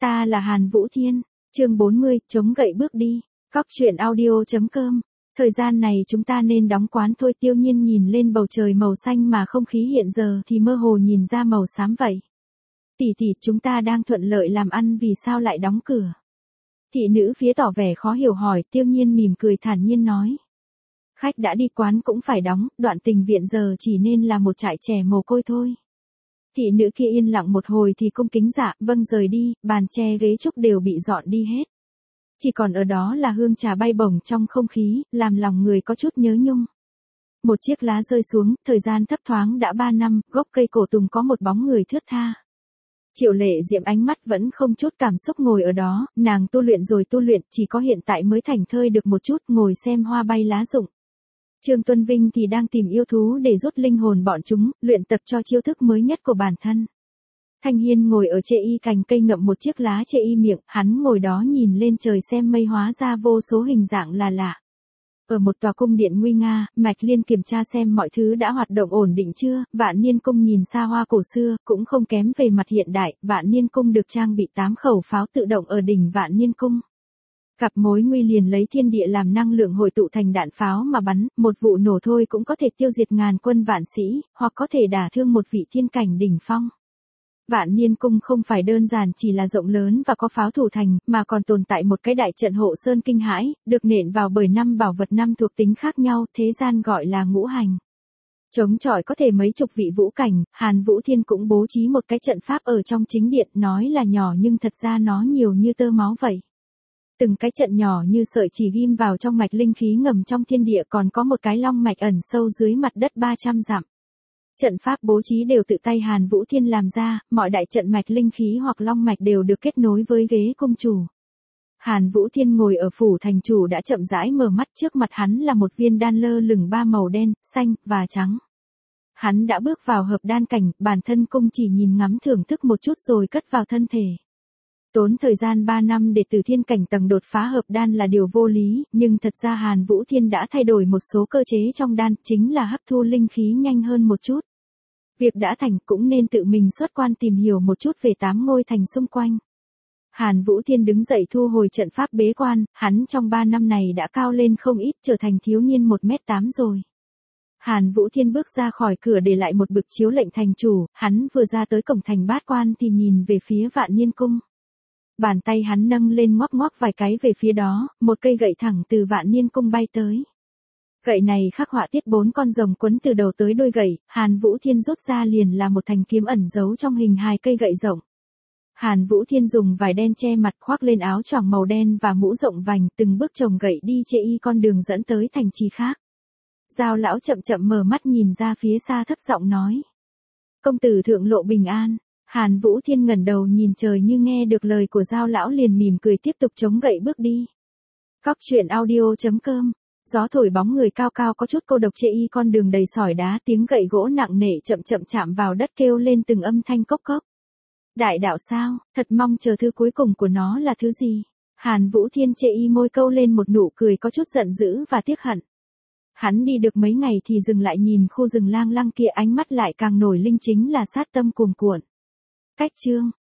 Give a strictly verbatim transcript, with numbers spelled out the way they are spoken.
Ta là Hàn Vũ Thiên, chương bốn mươi, chống gậy bước đi, cóc truyện audio.com. Thời gian này chúng ta nên đóng quán thôi. Tiêu Nhiên nhìn lên bầu trời màu xanh mà không khí hiện giờ thì mơ hồ nhìn ra màu xám vậy. Tỷ tỷ, chúng ta đang thuận lợi làm ăn vì sao lại đóng cửa? Thị nữ phía tỏ vẻ khó hiểu hỏi. Tiêu Nhiên mỉm cười thản nhiên nói. Khách đã đi quán cũng phải đóng, Đoạn Tình viện giờ chỉ nên là một trại trẻ mồ côi thôi. Thị nữ kia yên lặng một hồi thì cung kính dạ, vâng rời đi, bàn tre ghế trúc đều bị dọn đi hết. Chỉ còn ở đó là hương trà bay bổng trong không khí, làm lòng người có chút nhớ nhung. Một chiếc lá rơi xuống, thời gian thấp thoáng đã ba năm, gốc cây cổ tùng có một bóng người thướt tha. Triệu Lệ Diệm ánh mắt vẫn không chút cảm xúc ngồi ở đó, nàng tu luyện rồi tu luyện, chỉ có hiện tại mới thảnh thơi được một chút, ngồi xem hoa bay lá rụng. Trương Tuân Vinh thì đang tìm yêu thú để rút linh hồn bọn chúng, luyện tập cho chiêu thức mới nhất của bản thân. Thanh Hiên ngồi ở chê y cành cây ngậm một chiếc lá chê y miệng, hắn ngồi đó nhìn lên trời xem mây hóa ra vô số hình dạng là lạ. Ở một tòa cung điện nguy nga, Mạch Liên kiểm tra xem mọi thứ đã hoạt động ổn định chưa. Vạn Niên cung nhìn xa hoa cổ xưa, cũng không kém về mặt hiện đại. Vạn Niên cung được trang bị tám khẩu pháo tự động ở đỉnh Vạn Niên cung. Cặp mối nguy liền lấy thiên địa làm năng lượng hội tụ thành đạn pháo mà bắn, một vụ nổ thôi cũng có thể tiêu diệt ngàn quân vạn sĩ, hoặc có thể đả thương một vị thiên cảnh đỉnh phong. Vạn Niên cung không phải đơn giản chỉ là rộng lớn và có pháo thủ thành, mà còn tồn tại một cái đại trận hộ sơn kinh hãi, được nện vào bởi năm bảo vật năm thuộc tính khác nhau, thế gian gọi là ngũ hành. Chống chọi có thể mấy chục vị vũ cảnh, Hàn Vũ Thiên cũng bố trí một cái trận pháp ở trong chính điện, nói là nhỏ nhưng thật ra nó nhiều như tơ máu vậy. Từng cái trận nhỏ như sợi chỉ ghim vào trong mạch linh khí ngầm trong thiên địa, còn có một cái long mạch ẩn sâu dưới mặt đất ba trăm dặm. Trận pháp bố trí đều tự tay Hàn Vũ Thiên làm ra, mọi đại trận mạch linh khí hoặc long mạch đều được kết nối với ghế cung chủ. Hàn Vũ Thiên ngồi ở phủ thành chủ đã chậm rãi mở mắt, trước mặt hắn là một viên đan lơ lửng ba màu đen, xanh và trắng. Hắn đã bước vào hợp đan cảnh, bản thân cung chỉ nhìn ngắm thưởng thức một chút rồi cất vào thân thể. Tốn thời gian ba năm để từ thiên cảnh tầng đột phá hợp đan là điều vô lý, nhưng thật ra Hàn Vũ Thiên đã thay đổi một số cơ chế trong đan, chính là hấp thu linh khí nhanh hơn một chút. Việc đã thành cũng nên tự mình xuất quan tìm hiểu một chút về tám ngôi thành xung quanh. Hàn Vũ Thiên đứng dậy thu hồi trận pháp bế quan, hắn trong ba năm này đã cao lên không ít, trở thành thiếu niên một mét tám rồi. Hàn Vũ Thiên bước ra khỏi cửa để lại một bực chiếu lệnh thành chủ, hắn vừa ra tới cổng thành bát quan thì nhìn về phía Vạn Niên cung. Bàn tay hắn nâng lên ngoắc ngoắc vài cái về phía đó, một cây gậy thẳng từ Vạn Niên cung bay tới. Gậy này khắc họa tiết bốn con rồng quấn từ đầu tới đuôi gậy, Hàn Vũ Thiên rút ra liền là một thanh kiếm ẩn giấu trong hình hài cây gậy rộng. Hàn Vũ Thiên dùng vải đen che mặt, khoác lên áo choàng màu đen và mũ rộng vành, từng bước chồng gậy đi chê y con đường dẫn tới thành trì khác. Giao lão chậm chậm mở mắt nhìn ra phía xa thấp giọng nói. Công tử thượng lộ bình an. Hàn Vũ Thiên ngẩng đầu nhìn trời như nghe được lời của Giao lão liền mỉm cười tiếp tục chống gậy bước đi. Cóc truyện audio.com. Gió thổi bóng người cao cao có chút cô độc chê y con đường đầy sỏi đá, tiếng gậy gỗ nặng nề chậm chậm chạm vào đất kêu lên từng âm thanh cốc cốc. Đại đạo sao, thật mong chờ thứ cuối cùng của nó là thứ gì? Hàn Vũ Thiên chê y môi câu lên một nụ cười có chút giận dữ và tiếc hận. Hắn đi được mấy ngày thì dừng lại nhìn khu rừng lang lăng kia, ánh mắt lại càng nổi linh, chính là sát tâm cuồn cuộn. Cách chương